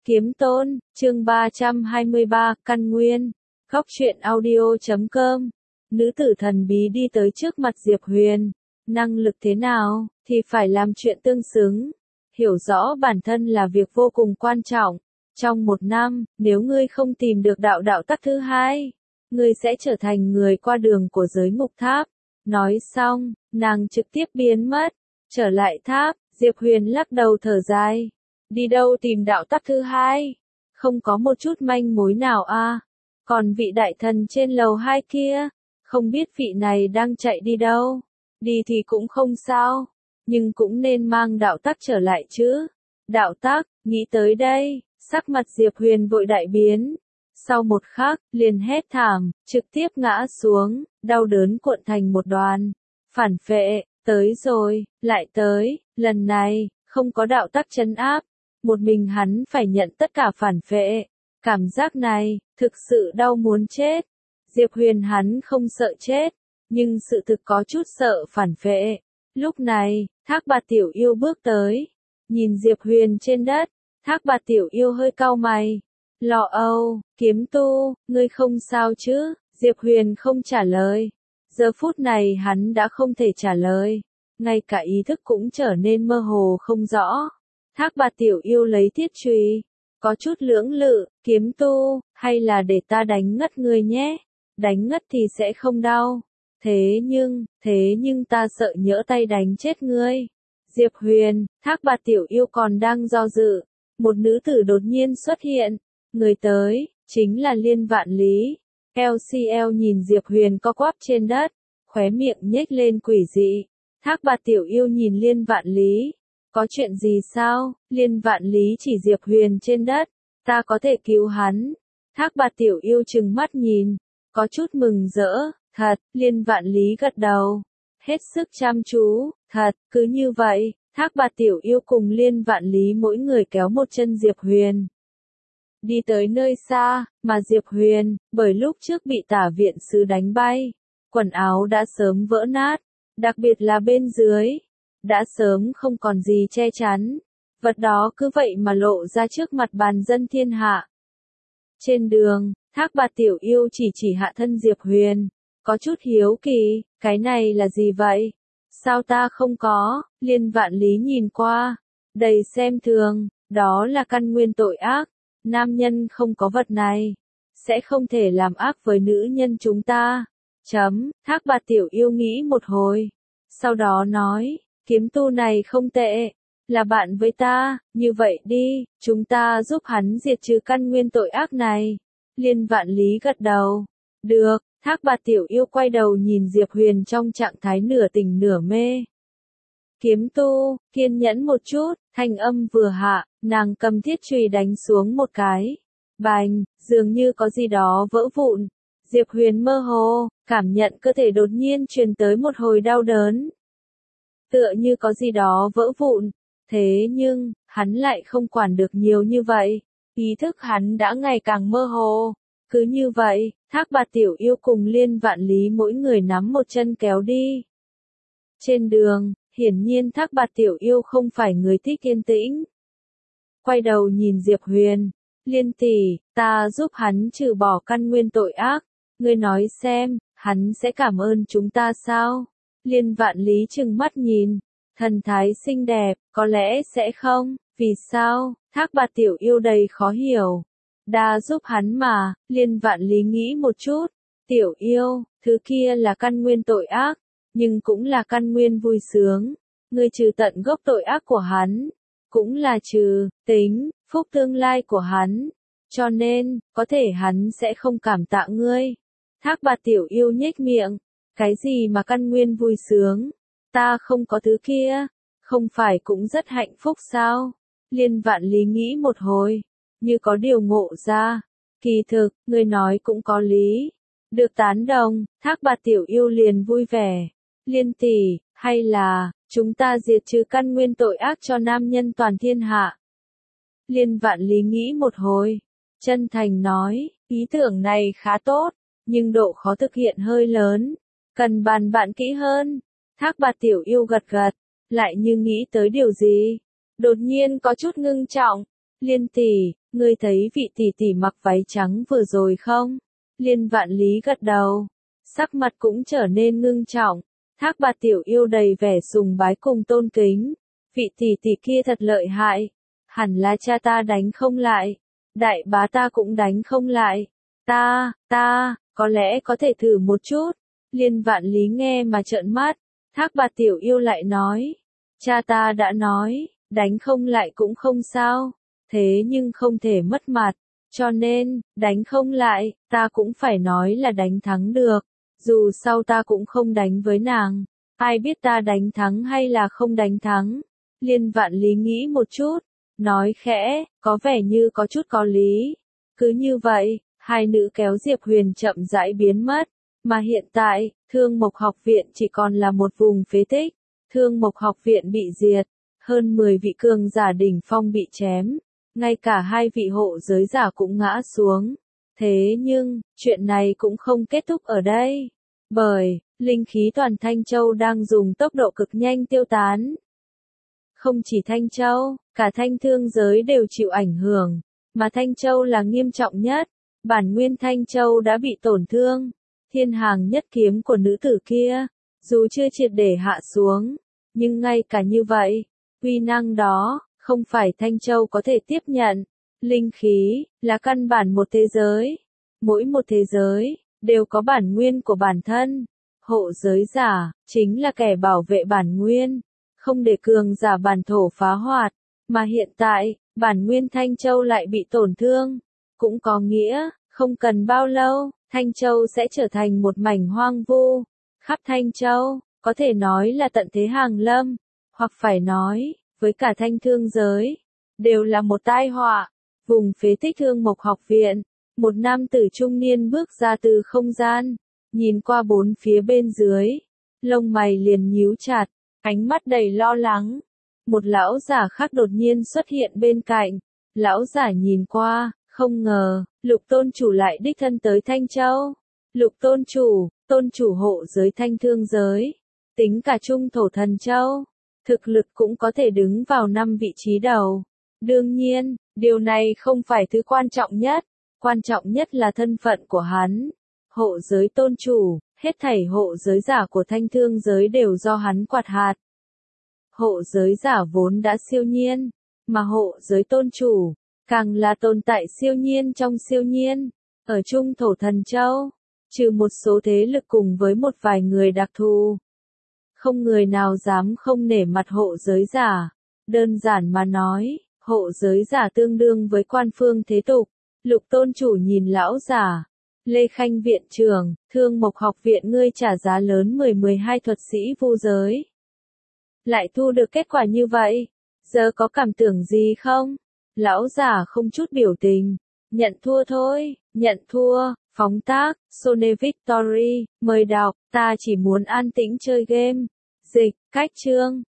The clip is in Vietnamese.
Kiếm Tôn, chương 323, Căn Nguyên. Góc truyện audio.com. Nữ tử thần bí đi tới trước mặt Diệp Huyền. Năng lực thế nào, thì phải làm chuyện tương xứng. Hiểu rõ bản thân là việc vô cùng quan trọng. Trong một năm, nếu ngươi không tìm được đạo tắc thứ hai, ngươi sẽ trở thành người qua đường của giới ngục tháp. Nói xong, nàng trực tiếp biến mất. Trở lại tháp, Diệp Huyền lắc đầu thở dài. Đi đâu tìm đạo tắc thứ hai? Không có một chút manh mối nào à? Còn vị đại thần trên lầu 2 kia, không biết vị này đang chạy đi đâu. Đi thì cũng không sao, nhưng cũng nên mang đạo tắc trở lại chứ. Đạo tắc, nghĩ tới đây, sắc mặt Diệp Huyền vội đại biến. Sau một khắc, liền hét thảm, trực tiếp ngã xuống, đau đớn cuộn thành một đoàn. Phản phệ, tới rồi, lại tới, lần này, không có đạo tắc trấn áp. Một mình hắn phải nhận tất cả phản phệ. Cảm giác này, thực sự đau muốn chết. Diệp Huyền hắn không sợ chết, nhưng sự thực có chút sợ phản phệ. Lúc này, Thác Bạt Tiểu Yêu bước tới. Nhìn Diệp Huyền trên đất, Thác Bạt Tiểu Yêu hơi cau mày. Lo âu, kiếm tu, ngươi không sao chứ? Diệp Huyền không trả lời. Giờ phút này hắn đã không thể trả lời. Ngay cả ý thức cũng trở nên mơ hồ không rõ. Thác Bạt Tiểu Yêu lấy thiết chùy, có chút lưỡng lự, kiếm tu, hay là để ta đánh ngất ngươi nhé, đánh ngất thì sẽ không đau, thế nhưng ta sợ nhỡ tay đánh chết ngươi. Diệp Huyền, Thác Bạt Tiểu Yêu còn đang do dự, một nữ tử đột nhiên xuất hiện, người tới, chính là Liên Vạn Lý. LCL nhìn Diệp Huyền co quắp trên đất, khóe miệng nhếch lên quỷ dị. Thác Bạt Tiểu Yêu nhìn Liên Vạn Lý. Có chuyện gì sao? Liên Vạn Lý chỉ Diệp Huyền trên đất. Ta có thể cứu hắn. Thác Bạt Tiểu Yêu trừng mắt nhìn. Có chút mừng rỡ. Thật, Liên Vạn Lý gật đầu. Hết sức chăm chú. Thật, cứ như vậy. Thác Bạt Tiểu Yêu cùng Liên Vạn Lý mỗi người kéo một chân Diệp Huyền. Đi tới nơi xa, mà Diệp Huyền, bởi lúc trước bị Tả Viện Sứ đánh bay. Quần áo đã sớm vỡ nát. Đặc biệt là bên dưới. Đã sớm không còn gì che chắn. Vật đó cứ vậy mà lộ ra trước mặt bàn dân thiên hạ. Trên đường, Thác Bạt Tiểu Yêu chỉ hạ thân Diệp Huyền. Có chút hiếu kỳ, cái này là gì vậy? Sao ta không có? Liên Vạn Lý nhìn qua. Đầy xem thường, đó là căn nguyên tội ác. Nam nhân không có vật này, sẽ không thể làm ác với nữ nhân chúng ta. Thác Bạt Tiểu Yêu nghĩ một hồi. Sau đó nói. Kiếm tu này không tệ, là bạn với ta, như vậy đi, chúng ta giúp hắn diệt trừ căn nguyên tội ác này. Liên Vạn Lý gật đầu. Được, Thác Bạt Tiểu Yêu quay đầu nhìn Diệp Huyền trong trạng thái nửa tỉnh nửa mê. Kiếm tu, kiên nhẫn một chút, thanh âm vừa hạ, nàng cầm thiết chùy đánh xuống một cái. Bành, dường như có gì đó vỡ vụn. Diệp Huyền mơ hồ, cảm nhận cơ thể đột nhiên truyền tới một hồi đau đớn. Tựa như có gì đó vỡ vụn, thế nhưng, hắn lại không quản được nhiều như vậy, ý thức hắn đã ngày càng mơ hồ. Cứ như vậy, Thác Bạt Tiểu Yêu cùng Liên Vạn Lý mỗi người nắm một chân kéo đi. Trên đường, hiển nhiên Thác Bạt Tiểu Yêu không phải người thích yên tĩnh. Quay đầu nhìn Diệp Huyền, Liên tỷ, ta giúp hắn trừ bỏ căn nguyên tội ác, ngươi nói xem, hắn sẽ cảm ơn chúng ta sao? Liên Vạn Lý trừng mắt nhìn, thần thái xinh đẹp, có lẽ sẽ không, vì sao? Thác Bạt Tiểu Yêu đầy khó hiểu. Đa giúp hắn mà, Liên Vạn Lý nghĩ một chút. Tiểu Yêu, thứ kia là căn nguyên tội ác, nhưng cũng là căn nguyên vui sướng. Ngươi trừ tận gốc tội ác của hắn, cũng là trừ tính, phúc tương lai của hắn. Cho nên, có thể hắn sẽ không cảm tạ ngươi. Thác Bạt Tiểu Yêu nhếch miệng. Cái gì mà căn nguyên vui sướng? Ta không có thứ kia, không phải cũng rất hạnh phúc sao? Liên Vạn Lý nghĩ một hồi, như có điều ngộ ra. Kỳ thực, người nói cũng có lý. Được tán đồng, Thác Bạt Tiểu Yêu liền vui vẻ. Liên tỷ, hay là, chúng ta diệt trừ căn nguyên tội ác cho nam nhân toàn thiên hạ. Liên Vạn Lý nghĩ một hồi, chân thành nói, ý tưởng này khá tốt, nhưng độ khó thực hiện hơi lớn. Cần bàn bạn kỹ hơn. Thác Bạt Tiểu Yêu gật gật, lại như nghĩ tới điều gì. Đột nhiên có chút ngưng trọng. Liên tỷ, Ngươi thấy vị tỷ tỷ mặc váy trắng vừa rồi không? Liên Vạn Lý gật đầu, sắc mặt cũng trở nên ngưng trọng. Thác Bạt Tiểu Yêu đầy vẻ sùng bái cùng tôn kính. Vị tỷ tỷ kia thật lợi hại. Hẳn là cha ta đánh không lại. Đại bá ta cũng đánh không lại. Ta, có lẽ có thể thử một chút. Liên Vạn Lý nghe mà trợn mắt. Thác Bạt Tiểu Yêu lại nói. Cha ta đã nói, đánh không lại cũng không sao. Thế nhưng không thể mất mặt. Cho nên, đánh không lại, ta cũng phải nói là đánh thắng được. Dù sao ta cũng không đánh với nàng. Ai biết ta đánh thắng hay là không đánh thắng. Liên Vạn Lý nghĩ một chút. Nói khẽ, có vẻ như có chút có lý. Cứ như vậy, hai nữ kéo Diệp Huyền chậm rãi biến mất. Mà hiện tại, Thương Mộc học viện chỉ còn là một vùng phế tích. Thương Mộc học viện bị diệt. Hơn 10 vị cường giả đỉnh phong bị chém. Ngay cả 2 vị hộ giới giả cũng ngã xuống. Thế nhưng, chuyện này cũng không kết thúc ở đây. Bởi, linh khí toàn Thanh Châu đang dùng tốc độ cực nhanh tiêu tán. Không chỉ Thanh Châu, cả Thanh Thương giới đều chịu ảnh hưởng. Mà Thanh Châu là nghiêm trọng nhất. Bản nguyên Thanh Châu đã bị tổn thương. Thiên hàng nhất kiếm của nữ tử kia, dù chưa triệt để hạ xuống, nhưng ngay cả như vậy, uy năng đó, không phải Thanh Châu có thể tiếp nhận. Linh khí, là căn bản một thế giới. Mỗi một thế giới, đều có bản nguyên của bản thân. Hộ giới giả, chính là kẻ bảo vệ bản nguyên, không để cường giả bản thổ phá hoạt. Mà hiện tại, bản nguyên Thanh Châu lại bị tổn thương. Cũng có nghĩa, không cần bao lâu, Thanh Châu sẽ trở thành một mảnh hoang vu. Khắp Thanh Châu, có thể nói là tận thế hàng lâm, hoặc phải nói, với cả Thanh Thương giới, đều là một tai họa. Vùng phế tích Thương Mộc học viện, một nam tử trung niên bước ra từ không gian, nhìn qua bốn phía bên dưới, lông mày liền nhíu chặt, ánh mắt đầy lo lắng. Một lão giả khác đột nhiên xuất hiện bên cạnh, lão giả nhìn qua, không ngờ, Lục tôn chủ lại đích thân tới Thanh Châu. Lục tôn chủ hộ giới Thanh Thương giới, tính cả trung thổ Thần Châu, thực lực cũng có thể đứng vào 5 vị trí đầu. Đương nhiên, điều này không phải thứ quan trọng nhất, quan trọng nhất là thân phận của hắn. Hộ giới tôn chủ, hết thảy hộ giới giả của Thanh Thương giới đều do hắn quạt hạt. Hộ giới giả vốn đã siêu nhiên, mà hộ giới tôn chủ, càng là tồn tại siêu nhiên trong siêu nhiên. Ở trung thổ Thần Châu, trừ một số thế lực cùng với một vài người đặc thù, không người nào dám không nể mặt hộ giới giả. Đơn giản mà nói, hộ giới giả tương đương với quan phương thế tục. Lục tôn chủ nhìn lão giả. Lê Khanh viện trưởng, Thương Mộc học viện ngươi trả giá lớn 12 thuật sĩ vu giới. Lại thu được kết quả như vậy, giờ có cảm tưởng gì không? Lão giả không chút biểu tình. Nhận thua thôi, nhận thua, phóng tác, Sone Victory, mời đọc, ta chỉ muốn an tĩnh chơi game. Dịch, cách chương.